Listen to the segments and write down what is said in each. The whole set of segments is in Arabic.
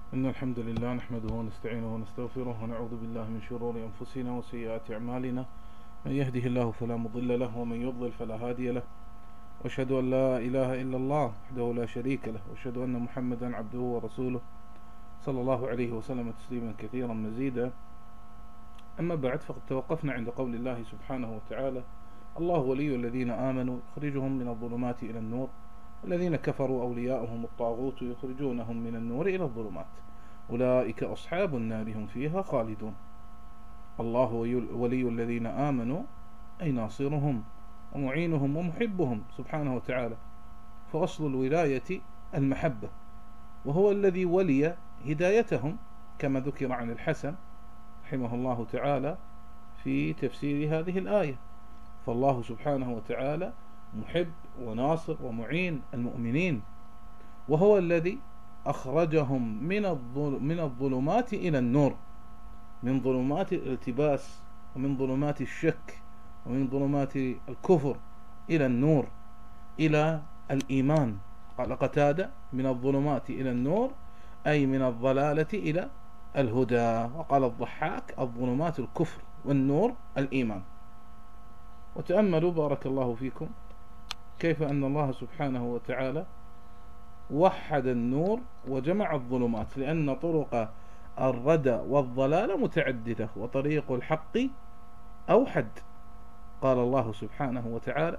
إن الحمد لله نحمده ونستعينه ونستغفره ونعوذ بالله من شرور أنفسنا وسيئات أعمالنا. من يهده الله فلا مضل له ومن يضلل فلا هادي له، وأشهد أن لا إله إلا الله وحده لا شريك له، وأشهد أن محمدا عبده ورسوله صلى الله عليه وسلم تسليما كثيرا مزيدا. أما بعد، فقد توقفنا عند قول الله سبحانه وتعالى: الله ولي الذين آمنوا يخرجهم من الظلمات إلى النور، والذين كفروا أولياؤهم الطاغوت يخرجونهم من النور إلى الظلمات، أولئك أصحاب النار هم فيها خالدون. الله ولي الذين آمنوا أي ناصرهم ومعينهم ومحبهم سبحانه وتعالى، فأصل الولاية المحبة، وهو الذي ولي هدايتهم كما ذكر عن الحسن رحمه الله تعالى في تفسير هذه الآية. فالله سبحانه وتعالى محب وناصر ومعين المؤمنين، وهو الذي أخرجهم من الظلمات إلى النور، من ظلمات الالتباس ومن ظلمات الشك ومن ظلمات الكفر إلى النور، إلى الإيمان. قال قتادة: من الظلمات إلى النور، أي من الضلالة إلى الهدى. وقال الضحاك: الظلمات الكفر والنور الإيمان. وتأملوا بارك الله فيكم كيف أن الله سبحانه وتعالى وحد النور وجمع الظلمات، لأن طرق الردى والضلال متعددة وطريق الحق أوحد. قال الله سبحانه وتعالى: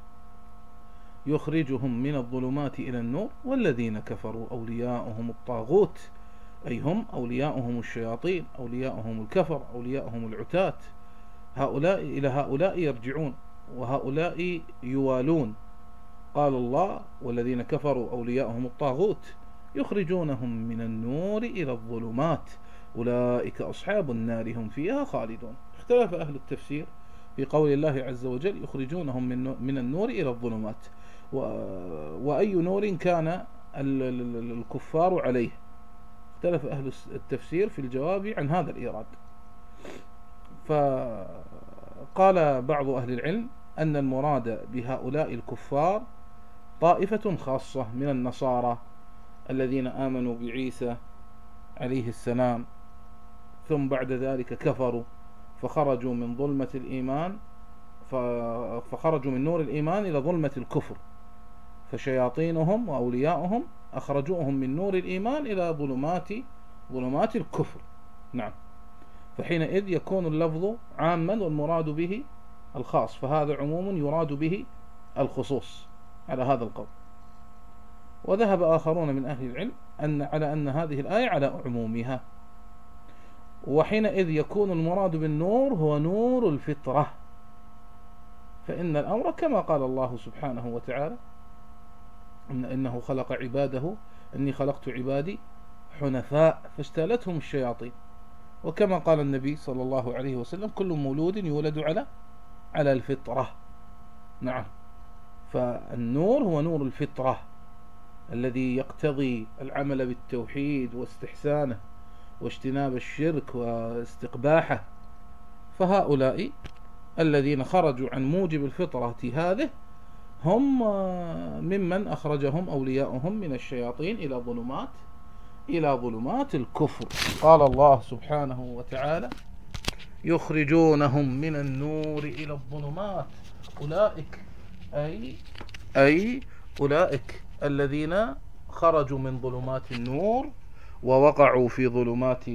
يخرجهم من الظلمات إلى النور والذين كفروا أولياؤهم الطاغوت، أي هم أولياؤهم الشياطين، أولياؤهم الكفر، أولياؤهم العتاة. هؤلاء إلى هؤلاء يرجعون وهؤلاء يوالون. قال الله: والذين كفروا أولياؤهم الطاغوت يخرجونهم من النور إلى الظلمات، أولئك أصحاب النار هم فيها خالدون. اختلف أهل التفسير في قول الله عز وجل: يخرجونهم من النور إلى الظلمات، وأي نور كان الكفار عليه. اختلف أهل التفسير في الجواب عن هذا الإيراد. فقال بعض أهل العلم أن المراد بهؤلاء الكفار طائفة خاصة من النصارى الذين آمنوا بعيسى عليه السلام، ثم بعد ذلك كفروا فخرجوا من ظلمة الإيمان، فخرجوا من نور الإيمان إلى ظلمة الكفر، فشياطينهم وأولياؤهم أخرجوهم من نور الإيمان إلى ظلمات الكفر. نعم. فحينئذ يكون اللفظ عاما والمراد به الخاص، فهذا عموم يراد به الخصوص على هذا القول. وذهب آخرون من أهل العلم على أن هذه الآية على عمومها، وحينئذ يكون المراد بالنور هو نور الفطرة، فإن الأمر كما قال الله سبحانه وتعالى: إنه خلق عباده، إني خلقت عبادي حنفاء فاجتالتهم الشياطين. وكما قال النبي صلى الله عليه وسلم: كل مولود يولد على الفطرة. نعم. فالنور هو نور الفطرة الذي يقتضي العمل بالتوحيد واستحسانه واجتناب الشرك واستقباحه. فهؤلاء الذين خرجوا عن موجب الفطرة هذه هم ممن أخرجهم أولياؤهم من الشياطين إلى ظلمات الكفر. قال الله سبحانه وتعالى: يخرجونهم من النور إلى الظلمات، أولئك أي أولئك الذين خرجوا من ظلمات النور ووقعوا في ظلمات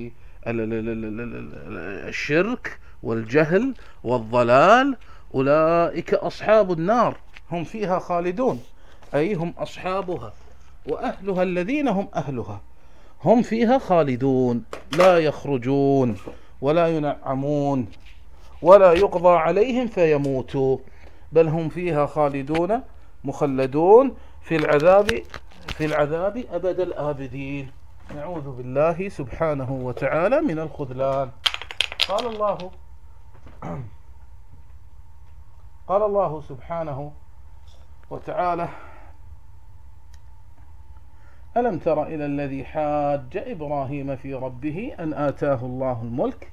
الشرك والجهل والضلال، أولئك أصحاب النار هم فيها خالدون، أي هم أصحابها وأهلها الذين هم أهلها، هم فيها خالدون، لا يخرجون ولا ينعمون ولا يقضى عليهم فيموتوا، بل هم فيها خالدون مخلدون في العذاب أبد الآبدين. نعوذ بالله سبحانه وتعالى من الخذلان. قال الله سبحانه وتعالى: ألم تر إلى الذي حاج إبراهيم في ربه أن آتاه الله الملك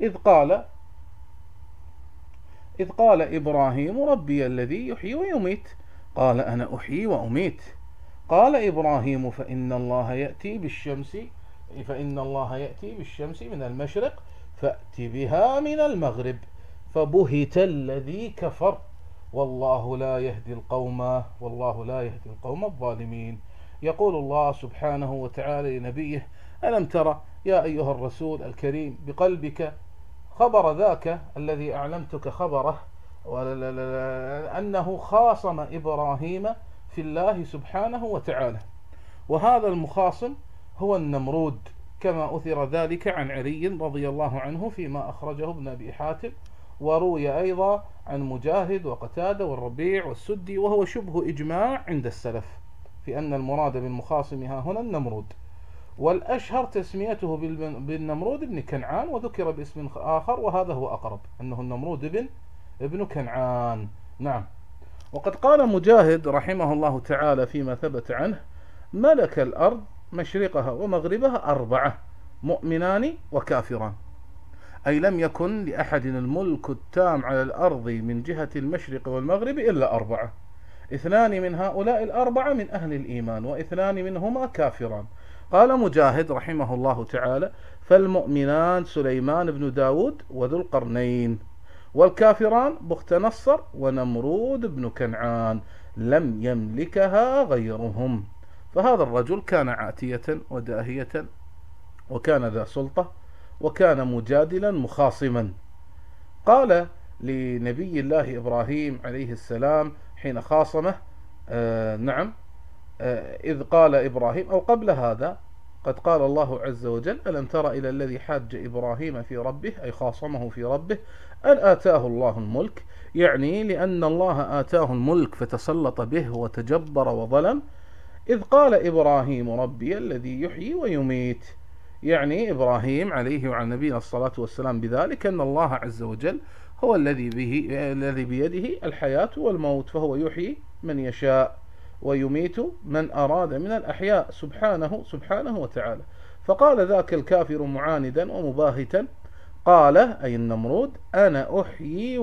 إذ قال إبراهيم: ربي الذي يحيي ويميت، قال أنا أحيي وأميت. قال إبراهيم: فإن الله يأتي بالشمس فإن الله يأتي بالشمس من المشرق فأت بها من المغرب فبهت الذي كفر والله لا يهدي القوم الظالمين. يقول الله سبحانه وتعالى لنبيه: ألم ترى يا أيها الرسول الكريم بقلبك خبر ذاك الذي أعلمتك خبره أنه خاصم إبراهيم في الله سبحانه وتعالى، وهذا المخاصم هو النمرود، كما أثر ذلك عن علي رضي الله عنه فيما أخرجه ابن أبي حاتم، وروي أيضا عن مجاهد وقتادة والربيع والسدي، وهو شبه إجماع عند السلف في أن المراد بالمخاصم ها هنا النمرود. والأشهر تسميته بالنمرود بن كنعان، وذكر باسم آخر وهذا هو أقرب، أنه النمرود ابن كنعان. نعم. وقد قال مجاهد رحمه الله تعالى فيما ثبت عنه: ملك الأرض مشرقها ومغربها 4 مؤمنان وكافران، أي لم يكن لأحد الملك التام على الأرض من جهة المشرق والمغرب إلا 4، 2 من هؤلاء 4 من أهل الإيمان، و2 منهما كافران. قال مجاهد رحمه الله تعالى: فالمؤمنان سليمان بن داود وذو القرنين، والكافران بخت نصر ونمرود بن كنعان لم يملكها غيرهم. فهذا الرجل كان عاتية وداهية، وكان ذا سلطة، وكان مجادلا مخاصما. قال لنبي الله إبراهيم عليه السلام حين خاصمه إذ قال إبراهيم، أو قبل هذا قد قال الله عز وجل: ألم تر إلى الذي حاج إبراهيم في ربه، أي خاصمه في ربه، أن آتاه الله الملك، يعني لأن الله آتاه الملك فتسلط به وتجبر وظلم. إذ قال إبراهيم: ربي الذي يحيي ويميت، يعني إبراهيم عليه وعلى نبينا الصلاة والسلام بذلك أن الله عز وجل هو الذي بيده الحياة والموت، فهو يحيي من يشاء ويميت من أراد من الأحياء سبحانه وتعالى. فقال ذاك الكافر معاندا ومباهتا، قال أي النمرود: أنا أحيي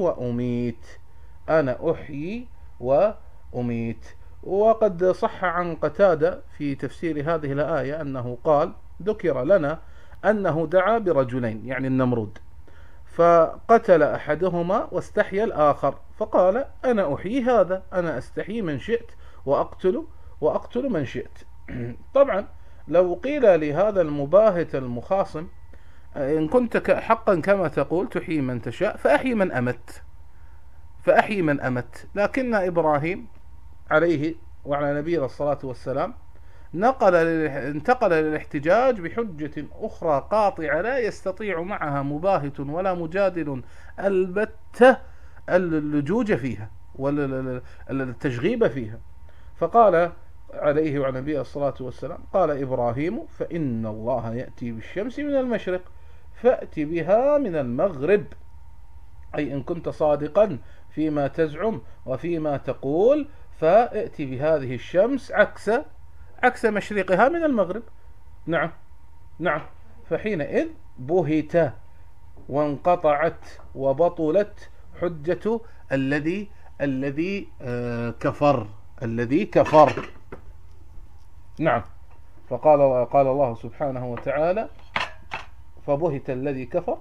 وأميت. وقد صح عن قتادة في تفسير هذه الآية أنه قال: ذكر لنا أنه دعا برجلين، يعني النمرود، فقتل أحدهما واستحيا الآخر، فقال: أنا أحيي هذا، أنا أستحيي من شئت وأقتل من شئت. طبعا لو قيل لهذا المباهت المخاصم: إن كنت حقا كما تقول تحيي من تشاء فأحيي من أمت، لكن إبراهيم عليه وعلى نبينا الصلاة والسلام انتقل للاحتجاج بحجة أخرى قاطعة لا يستطيع معها مباهت ولا مجادل البتة اللجوج فيها والتشغيب فيها. فقال عليه وعلى نبينا الصلاة والسلام: قال إبراهيم: فإن الله يأتي بالشمس من المشرق فأت بها من المغرب، أي إن كنت صادقا فيما تزعم وفيما تقول فأتي بهذه الشمس عكس مشرقها من المغرب. نعم. فحينئذ بهت وانقطعت وبطلت حجة الذي كفر. نعم. قال الله سبحانه وتعالى: فبهت الذي كفر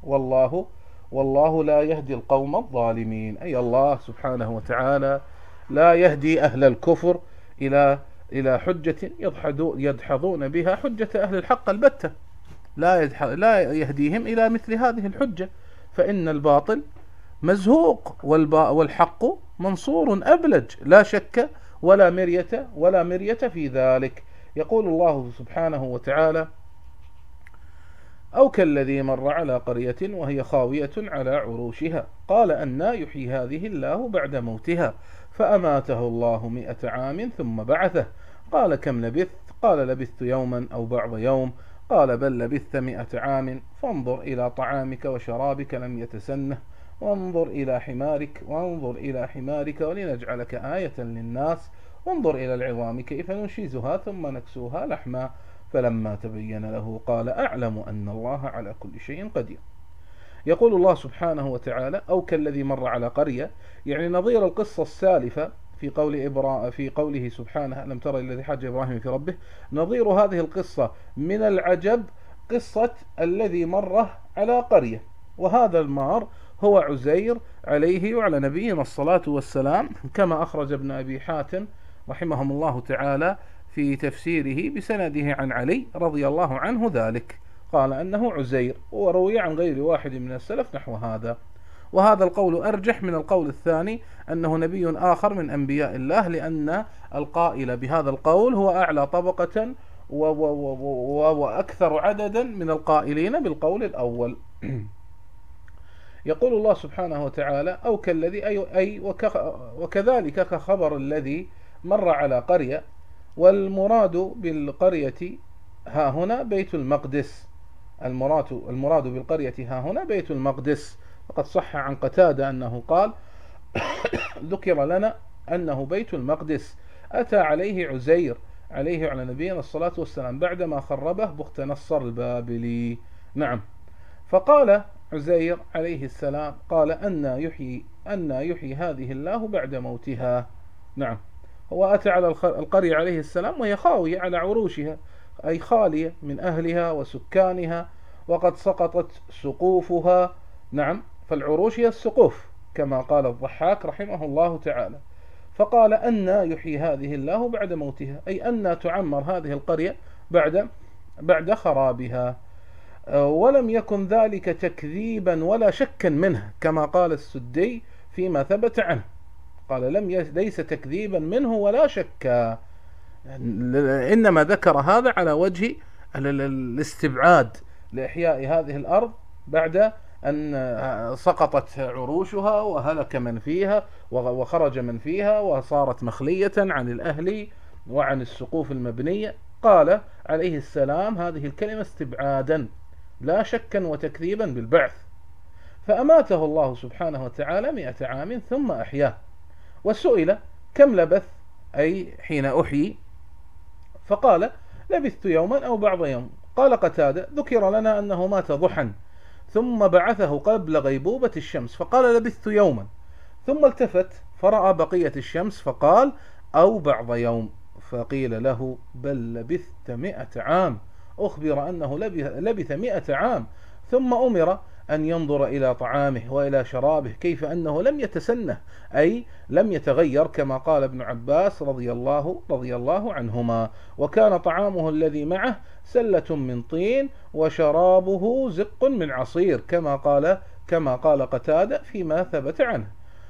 والله لا يهدي القوم الظالمين، أي الله سبحانه وتعالى لا يهدي أهل الكفر إلى حجة يدحضون بها حجة أهل الحق البتة، لا يهديهم إلى مثل هذه الحجة، فإن الباطل مزهوق والحق منصور أبلج، لا شك ولا مرية في ذلك. يقول الله سبحانه وتعالى: أو كالذي مر على قرية وهي خاوية على عروشها قال أنى يحيي هذه الله بعد موتها فأماته الله 100 عام ثم بعثه قال كم لبثت؟ قال لبثت يوما أو بعض يوم. قال بل لبثت 100 عام فانظر إلى طعامك وشرابك لم يتسنه وانظر إلى حمارك ولنجعلك آية للناس وانظر إلى العظام كيف ننشزها ثم نكسوها لحما فلما تبين له قال أعلم أن الله على كل شيء قدير. يقول الله سبحانه وتعالى: أو كالذي مر على قرية، يعني نظير القصة السالفة في قوله سبحانه: ألم تر الذي حاج إبراهيم في ربه. نظير هذه القصة من العجب قصة الذي مر على قرية، وهذا المار هو عزير عليه وعلى نبينا الصلاة والسلام، كما أخرج ابن أبي حاتم رحمهم الله تعالى في تفسيره بسنده عن علي رضي الله عنه ذلك، قال أنه عزير، وروي عن غير واحد من السلف نحو هذا. وهذا القول أرجح من القول الثاني أنه نبي آخر من أنبياء الله، لأن القائل بهذا القول هو أعلى طبقة وأكثر عددا من القائلين بالقول الأول. يقول الله سبحانه وتعالى: أو كالذي وكذلك كخبر الذي مر على قرية. والمراد بالقرية ها هنا بيت المقدس، المراد بالقرية ها هنا بيت المقدس. فقد صح عن قتادة أنه قال: ذكر لنا أنه بيت المقدس أتى عليه عزير عليه وعلى نبينا الصلاة والسلام بعدما خربه بخت نصر البابلي. نعم. فقال عزير عليه السلام: قال: أن يحيي هذه الله بعد موتها. نعم. هو أتى على القرية عليه السلام وهي خاوية على عروشها، أي خالية من أهلها وسكانها، وقد سقطت سقوفها. نعم. فالعروش هي السقوف كما قال الضحاك رحمه الله تعالى. فقال: أن يحيي هذه الله بعد موتها، أي أن تعمر هذه القرية بعد خرابها. ولم يكن ذلك تكذيبا ولا شكا منه، كما قال السدي فيما ثبت عنه، قال: ليس تكذيبا منه ولا شكا، إنما ذكر هذا على وجه الاستبعاد لإحياء هذه الأرض بعد أن سقطت عروشها وهلك من فيها وخرج من فيها وصارت مخلية عن الأهل وعن السقوف المبنية. قال عليه السلام هذه الكلمة استبعادا لا شكا وتكذيبا بالبعث. فأماته الله سبحانه وتعالى 100 عام ثم أحياه. وسئل: كم لبث أي حين أحيي؟ فقال: لبثت يوما أو بعض يوم. قال قتادة: ذكر لنا أنه مات ضحى ثم بعثه قبل غيبوبة الشمس، فقال: لبثت يوما، ثم التفت فرأى بقية الشمس فقال: أو بعض يوم. فقيل له: بل لبثت 100 عام. أخبر أنه لبث 100 عام، ثم أمر أن ينظر إلى طعامه وإلى شرابه، كيف أنه لم يتسنه، أي لم يتغير، كما قال ابن عباس رضي الله عنهما: وكان طعامه الذي معه سلة من طين وشرابه زق من عصير، كما قال قتادة فيما ثبت عنه.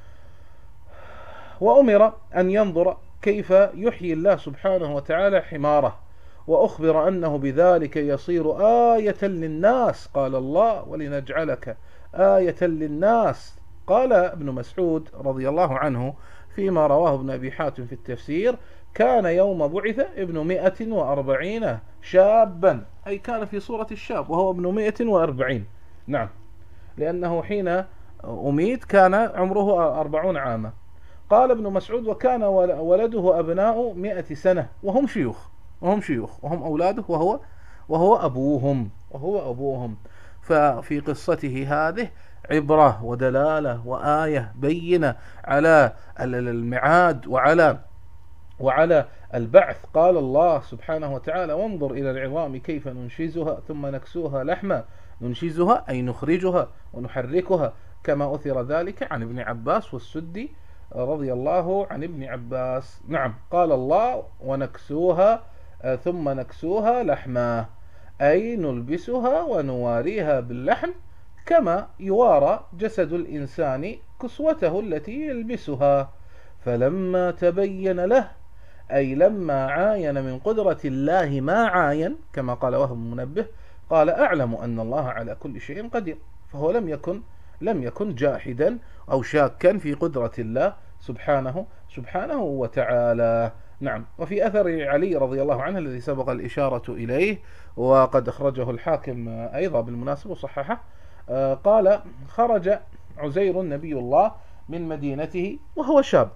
وأمر أن ينظر كيف يحيي الله سبحانه وتعالى حماره، وأخبر أنه بذلك يصير آية للناس. قال الله: ولنجعلك آية للناس. قال ابن مسعود رضي الله عنه فيما رواه ابن أبي حاتم في التفسير: كان يوم بعث ابن 140 شابا، أي كان في صورة الشاب وهو ابن 140. نعم. لأنه حين أميت كان عمره 40 عاما. قال ابن مسعود: وكان ولده أبناء 100 سنة وهم شيوخ وهم أولاده وهو أبوهم. ففي قصته هذه عبرة ودلالة وآية بينة على الميعاد وعلى البعث. قال الله سبحانه وتعالى: وانظر إلى العظام كيف ننشزها ثم نكسوها لحما. ننشزها أي نخرجها ونحركها، كما أثر ذلك عن ابن عباس والسدي رضي الله عن ابن عباس. نعم. قال الله: ونكسوها ثم نكسوها لحما، أي نلبسها ونواريها باللحم، كما يوارى جسد الإنسان كسوته التي يلبسها. فلما تبين له، أي لما عاين من قدرة الله ما عاين، كما قال وهب المنبه، قال: أعلم أن الله على كل شيء قدير. فهو لم يكن جاحدا أو شاكا في قدرة الله سبحانه وتعالى. نعم. وفي أثر علي رضي الله عنه الذي سبق الإشارة إليه وقد أخرجه الحاكم أيضا بالمناسبة وصححه، قال: خرج عزير نبي الله من مدينته وهو شاب،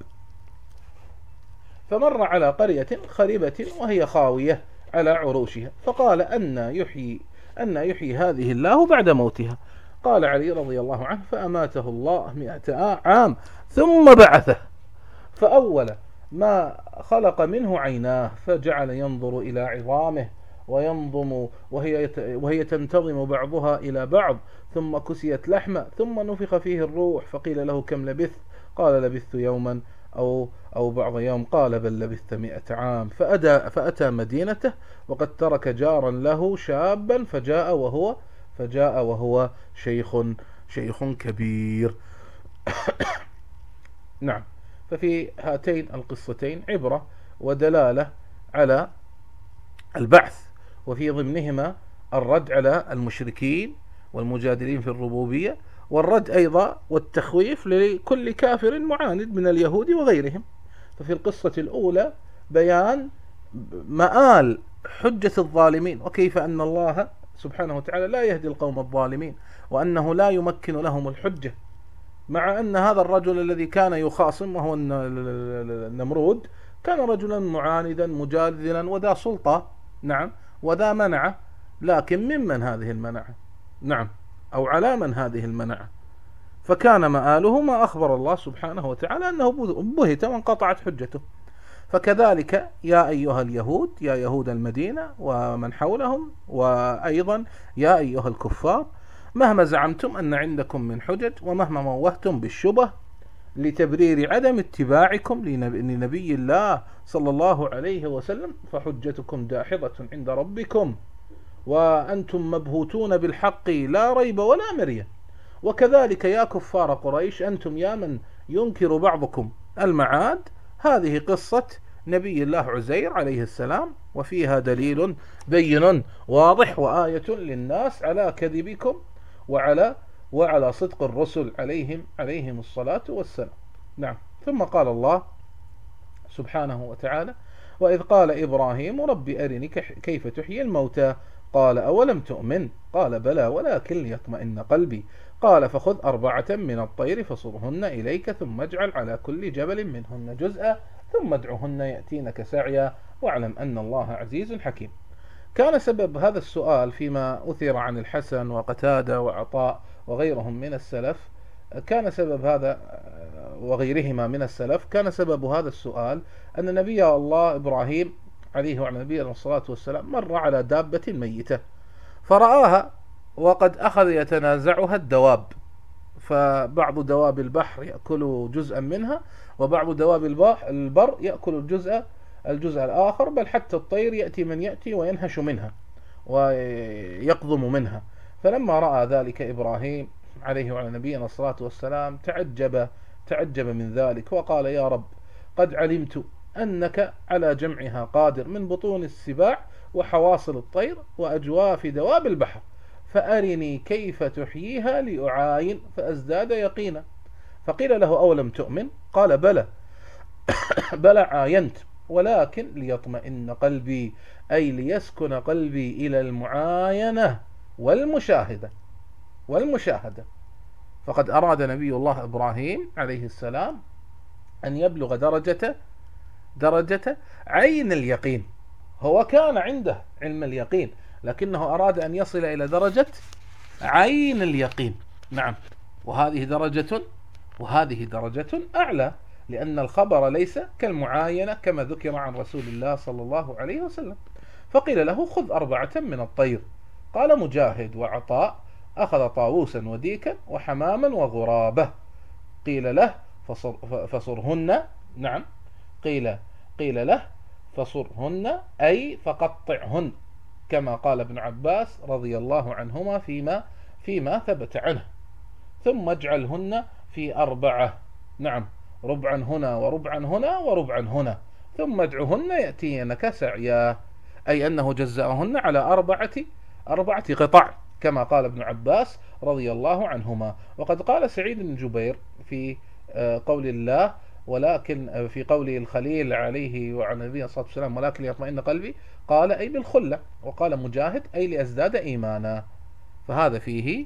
فمر على قرية خربة وهي خاوية على عروشها، فقال: أن يحيي هذه الله بعد موتها. قال علي رضي الله عنه: فأماته الله 100 عام ثم بعثه، فأول ما خلق منه عيناه، فجعل ينظر إلى عظامه وينظم وهي تنتظم بعضها إلى بعض، ثم كسيت لحمة، ثم نفخ فيه الروح، فقيل له كم لبثت؟ قال لبثت يوما أو بعض يوم، قال بل لبثت 100 عام. فأتى مدينته وقد ترك جارا له شابا، فجاء وهو شيخ كبير. نعم. ففي هاتين القصتين عبرة ودلالة على البعث، وفي ضمنهما الرد على المشركين والمجادلين في الربوبية، والرد أيضا والتخويف لكل كافر معاند من اليهود وغيرهم. ففي القصة الأولى بيان مآل حجة الظالمين، وكيف أن الله سبحانه وتعالى لا يهدي القوم الظالمين، وأنه لا يمكن لهم الحجة، مع أن هذا الرجل الذي كان يخاصم وهو النمرود كان رجلا معاندا مجادلا وذا سلطة، نعم، وذا منعة، لكن ممن هذه المنعة؟ نعم، أو على من هذه المنعة؟ فكان مآله ما أخبر الله سبحانه وتعالى أنه بهت وانقطعت حجته. فكذلك يا أيها اليهود، يا يهود المدينة ومن حولهم، وأيضا يا أيها الكفار، مهما زعمتم أن عندكم من حجج، ومهما موهتم بالشبه لتبرير عدم اتباعكم لنبي الله صلى الله عليه وسلم، فحجتكم داحضة عند ربكم، وأنتم مبهوتون بالحق لا ريب ولا مرية. وكذلك يا كفار قريش، أنتم يا من ينكر بعضكم المعاد، هذه قصة نبي الله عزير عليه السلام، وفيها دليل بين واضح وآية للناس على كذبكم وعلى صدق الرسل عليهم الصلاة والسلام. نعم. ثم قال الله سبحانه وتعالى: وإذ قال إبراهيم رب أرني كيف تحيي الموتى، قال أولم تؤمن؟ قال بلى ولكن ليطمئن قلبي. قال فخذ 4 من الطير فصرهن إليك، ثم اجعل على كل جبل منهن جزءا، ثم ادعهن يأتينك سعيا، واعلم أن الله عزيز حكيم. كان سبب هذا السؤال فيما أثر عن الحسن وقتادة وعطاء وغيرهم من السلف، كان سبب هذا وغيرهما من السلف، كان سبب هذا السؤال أن نبي الله إبراهيم عليه وعلى نبينا الصلاة والسلام مر على دابة ميتة فرآها، وقد أخذ يتنازعها الدواب، فبعض دواب البحر يأكل جزءا منها، وبعض دواب البر يأكل الجزء الآخر، بل حتى الطير يأتي من يأتي وينهش منها ويقضم منها. فلما رأى ذلك إبراهيم عليه وعلى نبينا الصلاة والسلام تعجب من ذلك، وقال: يا رب، قد علمت أنك على جمعها قادر من بطون السباع وحواصل الطير وأجواف دواب البحر، فأرني كيف تحييها لأعاين فأزداد يقينا. فقيل له: أولم تؤمن؟ قال بلى عاينت، ولكن ليطمئن قلبي، أي ليسكن قلبي إلى المعاينة والمشاهدة. فقد أراد نبي الله إبراهيم عليه السلام أن يبلغ درجة عين اليقين. هو كان عنده علم اليقين، لكنه أراد أن يصل إلى درجة عين اليقين. نعم. وهذه درجة أعلى، لأن الخبر ليس كالمعاينة كما ذكر عن رسول الله صلى الله عليه وسلم. فقيل له: خذ 4 من الطير. قال مجاهد وعطاء: أخذ طاووسا وديكا وحماما وغرابة. قيل له: فصرهن. نعم. قيل له: فصرهن أي فقطعهن، كما قال ابن عباس رضي الله عنهما فيما ثبت عنه. ثم اجعلهن في 4. نعم، ربعا هنا وربعا هنا وربعا هنا، ثم ادعهن يأتينك سعيا، أي أنه جزأهن على 4 قطع، كما قال ابن عباس رضي الله عنهما. وقد قال سعيد بن جبير في قول الله ولكن في قول الخليل عليه وعلى نبينا الصلاة والسلام: ولكن ليطمئن قلبي، قال أي بالخلة. وقال مجاهد: أي لأزداد إيمانا. فهذا فيه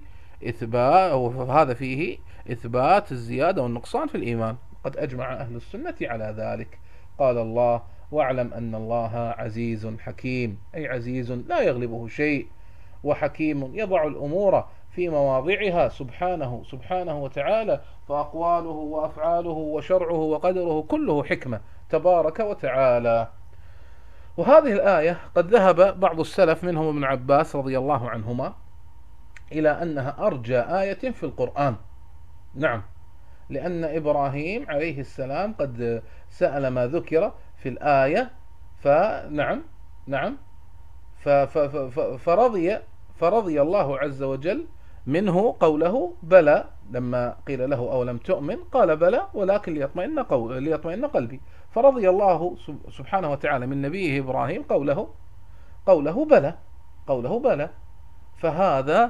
إثبات الزيادة والنقصان في الإيمان، قد أجمع أهل السنة على ذلك. قال الله: واعلم أن الله عزيز حكيم، أي عزيز لا يغلبه شيء، وحكيم يضع الأمور في مواضعها سبحانه وتعالى، فأقواله وأفعاله وشرعه وقدره كله حكمة تبارك وتعالى. وهذه الآية قد ذهب بعض السلف منهم ابن عباس رضي الله عنهما إلى أنها أرجى آية في القرآن. نعم، لأن إبراهيم عليه السلام قد سأل ما ذكر في الآية، نعم فرضي الله عز وجل منه قوله بلى، لما قيل له أو لم تؤمن قال بلى ولكن ليطمئن قلبي، فرضي الله سبحانه وتعالى من نبيه إبراهيم قوله بلى. فهذا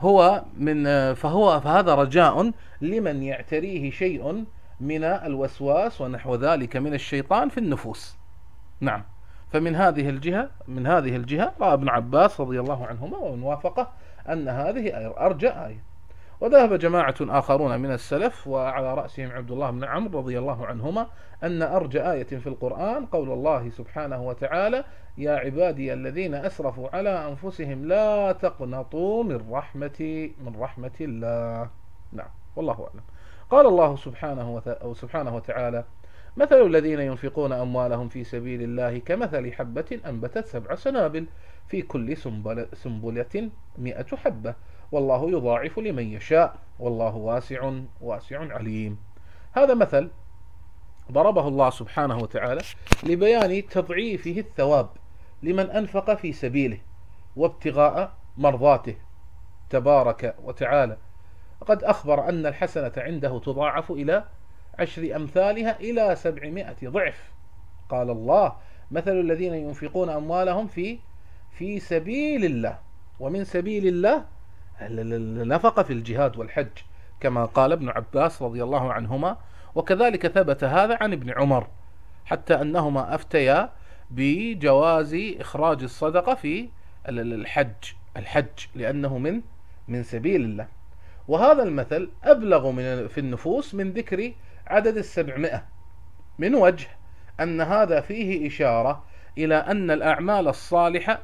فهذا رجاء لمن يعتريه شيء من الوسواس ونحو ذلك من الشيطان في النفوس. نعم، فمن هذه الجهة رأى ابن عباس رضي الله عنهما ومن وافقه أن هذه أرجى آية. وذهب جماعة آخرون من السلف وعلى رأسهم عبد الله بن عمرو رضي الله عنهما أن أرجى آية في القرآن قول الله سبحانه وتعالى: يا عبادي الذين أسرفوا على أنفسهم لا تقنطوا من رحمة الله. نعم، والله أعلم. قال الله سبحانه وتعالى: مثل الذين ينفقون أموالهم في سبيل الله كمثل حبة أنبتت 7 سنابل في كل سنبلة 100 حبة والله يضاعف لمن يشاء والله واسع عليم. هذا مثل ضربه الله سبحانه وتعالى لبيان تضعيفه الثواب لمن أنفق في سبيله وابتغاء مرضاته تبارك وتعالى. قد أخبر أن الحسنة عنده تضاعف إلى 10 أمثالها إلى 700 ضعف. قال الله: مثل الذين ينفقون أموالهم في سبيل الله، ومن سبيل الله النفقة في الجهاد والحج كما قال ابن عباس رضي الله عنهما، وكذلك ثبت هذا عن ابن عمر، حتى أنهما أفتيا بجواز إخراج الصدقة في الحج لأنه من سبيل الله. وهذا المثل أبلغ في النفوس من ذكر عدد 700، من وجه أن هذا فيه إشارة إلى أن الأعمال الصالحة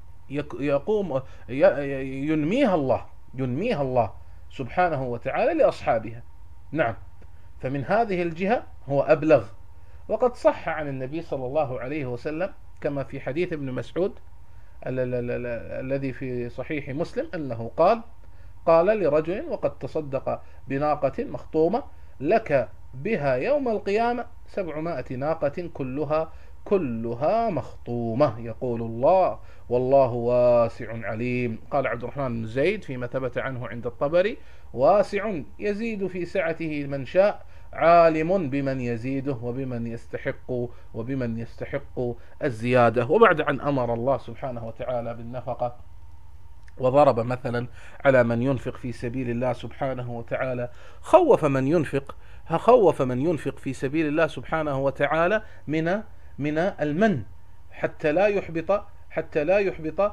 ينميها الله سبحانه وتعالى لأصحابها. نعم، فمن هذه الجهة هو أبلغ. وقد صح عن النبي صلى الله عليه وسلم كما في حديث ابن مسعود الذي في صحيح مسلم أنه قال لرجل وقد تصدق بناقة مخطومة: لك بها يوم القيامة 700 ناقة كلها مخطومة، يقول الله والله واسع عليم. قال عبد الرحمن بن زيد فيما ثبت عنه عند الطبري: واسع يزيد في سعته من شاء، عالم بمن يزيده وبمن يستحق الزيادة. وبعد أن أمر الله سبحانه وتعالى بالنفقة وضرب مثلا على من ينفق في سبيل الله سبحانه وتعالى، خوف من ينفق في سبيل الله سبحانه وتعالى من المن حتى لا يحبط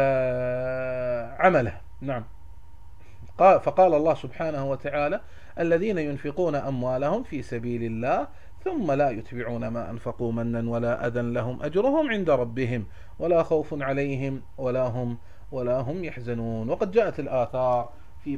عمله. نعم، فقال الله سبحانه وتعالى: الذين ينفقون أموالهم في سبيل الله ثم لا يتبعون ما أنفقوا منا ولا أذى لهم أجرهم عند ربهم ولا خوف عليهم ولا هم يحزنون. وقد جاءت الآثار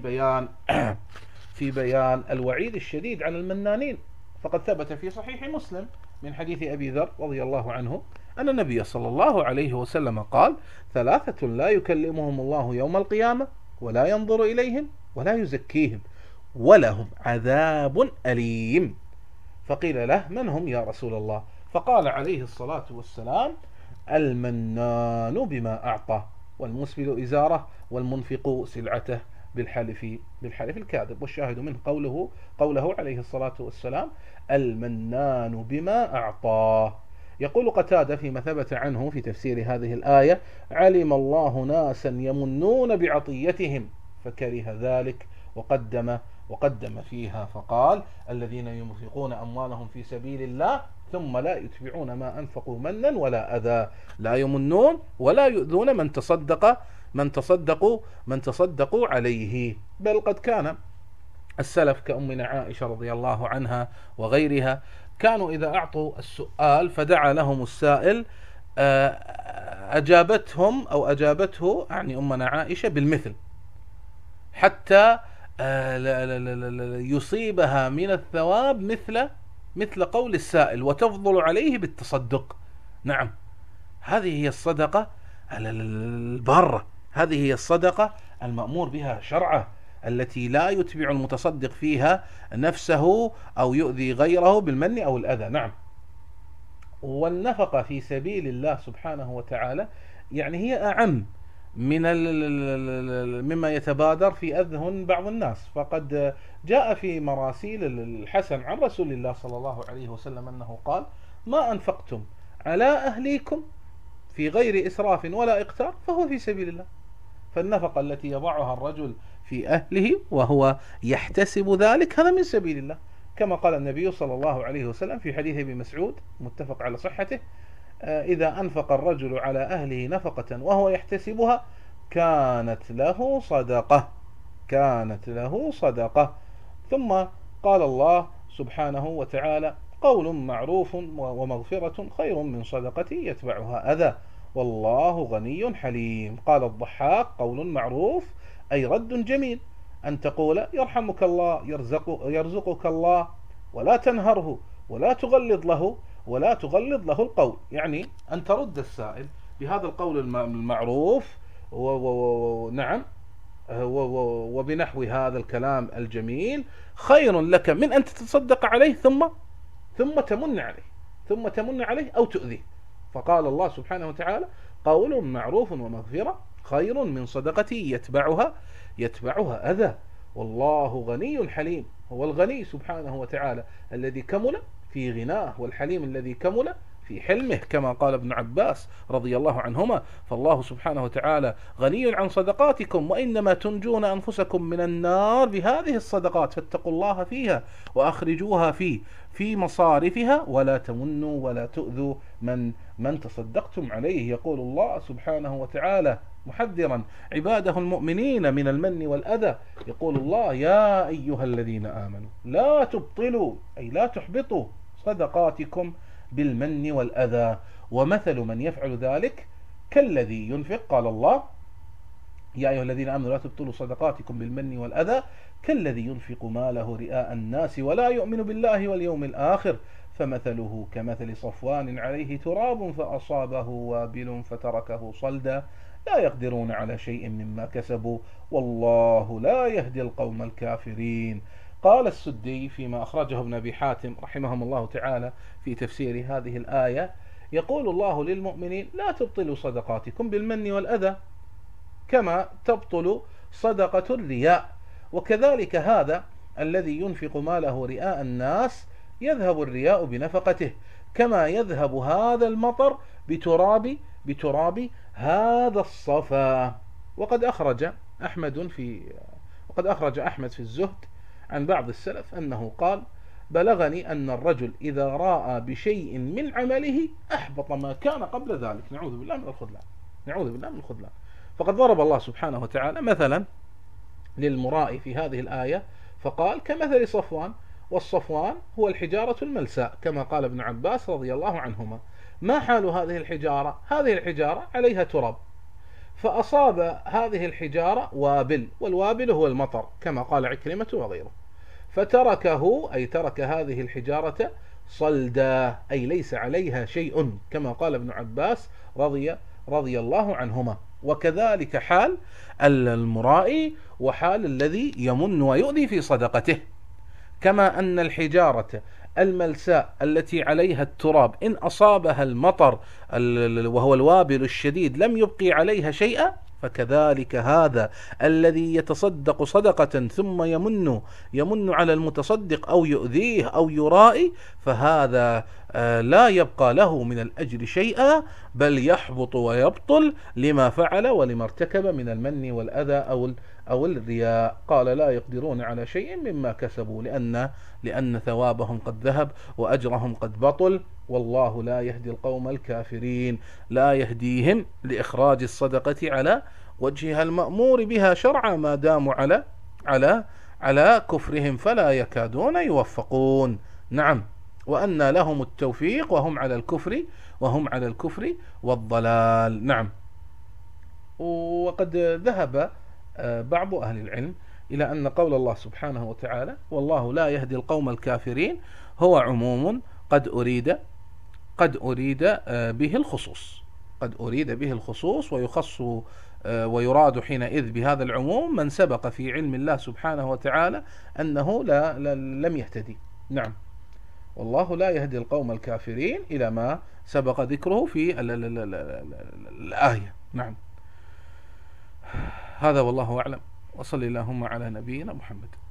في بيان الوعيد الشديد على المنانين، فقد ثبت في صحيح مسلم من حديث أبي ذر رضي الله عنه أن النبي صلى الله عليه وسلم قال: 3 لا يكلمهم الله يوم القيامة ولا ينظر إليهم ولا يزكيهم ولهم عذاب أليم. فقيل له: من هم يا رسول الله؟ فقال عليه الصلاة والسلام: المنان بما أعطى، والمسبل إزاره، والمنفق سلعته بالحلف الكاذب. والشاهد منه قوله عليه الصلاة والسلام: المنان بما أعطى. يقول قتادة فيما ثبت عنه في تفسير هذه الآية: علم الله ناسا يمنون بعطيتهم فكره ذلك وقدم فيها فقال: الذين ينفقون أموالهم في سبيل الله ثم لا يتبعون ما أنفقوا منا ولا أذى، لا يمنون ولا يؤذون من تصدقوا عليه. بل قد كان السلف كأمنا عائشة رضي الله عنها وغيرها كانوا إذا أعطوا السؤال فدعا لهم السائل أجابتهم أو أجابته يعني أمنا عائشة بالمثل حتى يصيبها من الثواب مثل قول السائل وتفضل عليه بالتصدق. نعم، هذه هي الصدقة البارة، هذه هي الصدقة المأمور بها شرعا، التي لا يتبع المتصدق فيها نفسه أو يؤذي غيره بالمن أو الأذى. نعم. والنفقة في سبيل الله سبحانه وتعالى يعني هي أعم مما يتبادر في أذهن بعض الناس. فقد جاء في مراسيل الحسن عن رسول الله صلى الله عليه وسلم أنه قال: ما أنفقتم على أهليكم في غير إسراف ولا إقتار فهو في سبيل الله. فالنفقة التي يضعها الرجل في أهله وهو يحتسب ذلك هذا من سبيل الله، كما قال النبي صلى الله عليه وسلم في حديث ابن مسعود متفق على صحته: إذا أنفق الرجل على أهله نفقة وهو يحتسبها كانت له صدقة، كانت له صدقة. ثم قال الله سبحانه وتعالى: قول معروف ومغفرة خير من صدقة يتبعها أذى والله غني حليم. قال الضحاك: قول معروف أي رد جميل، أن تقول يرحمك الله، يرزقك الله، ولا تنهره ولا تغلظ له القول، يعني أن ترد السائل بهذا القول المعروف نعم، وبنحو هذا الكلام الجميل خير لك من أن تتصدق عليه ثم تمن عليه أو تؤذيه. فقال الله سبحانه وتعالى: قول معروف ومغفرة خير من صدقة يتبعها أذى والله غني حليم. هو الغني سبحانه وتعالى الذي كمل في غناه، والحليم الذي كمل في حلمه، كما قال ابن عباس رضي الله عنهما: فالله سبحانه وتعالى غني عن صدقاتكم وإنما تنجون أنفسكم من النار بهذه الصدقات فاتقوا الله فيها وأخرجوها في مصارفها ولا تمنوا ولا تؤذوا من تصدقتم عليه. يقول الله سبحانه وتعالى محذرا عباده المؤمنين من المن والأذى، يقول الله: يا أيها الذين آمنوا لا تبطلوا أي لا تحبطوا صدقاتكم بالمن والأذى، ومثل من يفعل ذلك كالذي ينفق، قال الله: يا أيها الذين آمنوا لا تبطلوا صدقاتكم بالمن والأذى كالذي ينفق ماله رئاء الناس ولا يؤمن بالله واليوم الآخر فمثله كمثل صفوان عليه تراب فأصابه وابل فتركه صلدا لا يقدرون على شيء مما كسبوا والله لا يهدي القوم الكافرين. قال السدي فيما أخرجه ابن أبي حاتم رحمهم الله تعالى في تفسير هذه الآية: يقول الله للمؤمنين: لا تبطلوا صدقاتكم بالمن والأذى كما تبطل صدقة الرياء، وكذلك هذا الذي ينفق ماله رئاء الناس يذهب الرياء بنفقته، كما يذهب هذا المطر بتراب هذا الصفا. وقد أخرج أحمد في الزهد عن بعض السلف أنه قال: بلغني أن الرجل إذا راى بشيء من عمله أحبط ما كان قبل ذلك. نعوذ بالله من الخذلان. فقد ضرب الله سبحانه وتعالى مثلا للمرائي في هذه الآية فقال: كمثل صفوان، والصفوان هو الحجارة الملساء، كما قال ابن عباس رضي الله عنهما: ما حال هذه الحجارة؟ هذه الحجارة عليها تراب، فأصاب هذه الحجارة وابل، والوابل هو المطر كما قال عكرمة وغيره، فتركه أي ترك هذه الحجارة صلدا أي ليس عليها شيء، كما قال ابن عباس رضي الله عنهما. وكذلك حال المرائي وحال الذي يمن ويؤذي في صدقته، كما أن الحجارة الملساء التي عليها التراب إن أصابها المطر وهو الوابل الشديد لم يبقي عليها شيئا، فكذلك هذا الذي يتصدق صدقة ثم يمن على المتصدق أو يؤذيه أو يرائي، فهذا لا يبقى له من الأجر شيئا، بل يحبط ويبطل لما فعل ولما ارتكب من المن والأذى أو الرياء. قال: لا يقدرون على شيء مما كسبوا لأن ثوابهم قد ذهب وأجرهم قد بطل، والله لا يهدي القوم الكافرين، لا يهديهم لإخراج الصدقة على وجهها المأمور بها شرعا ما داموا على كفرهم فلا يكادون يوفقون. نعم. وأن لهم التوفيق وهم على الكفر والضلال. نعم. وقد ذهب بعض أهل العلم إلى أن قول الله سبحانه وتعالى والله لا يهدي القوم الكافرين هو عموم قد أريد به الخصوص، ويخص ويراد حينئذ بهذا العموم من سبق في علم الله سبحانه وتعالى أنه لم يهتدي. نعم. والله لا يهدي القوم الكافرين إلى ما سبق ذكره في الآية. نعم. هذا والله أعلم، وصل اللهم على نبينا محمد.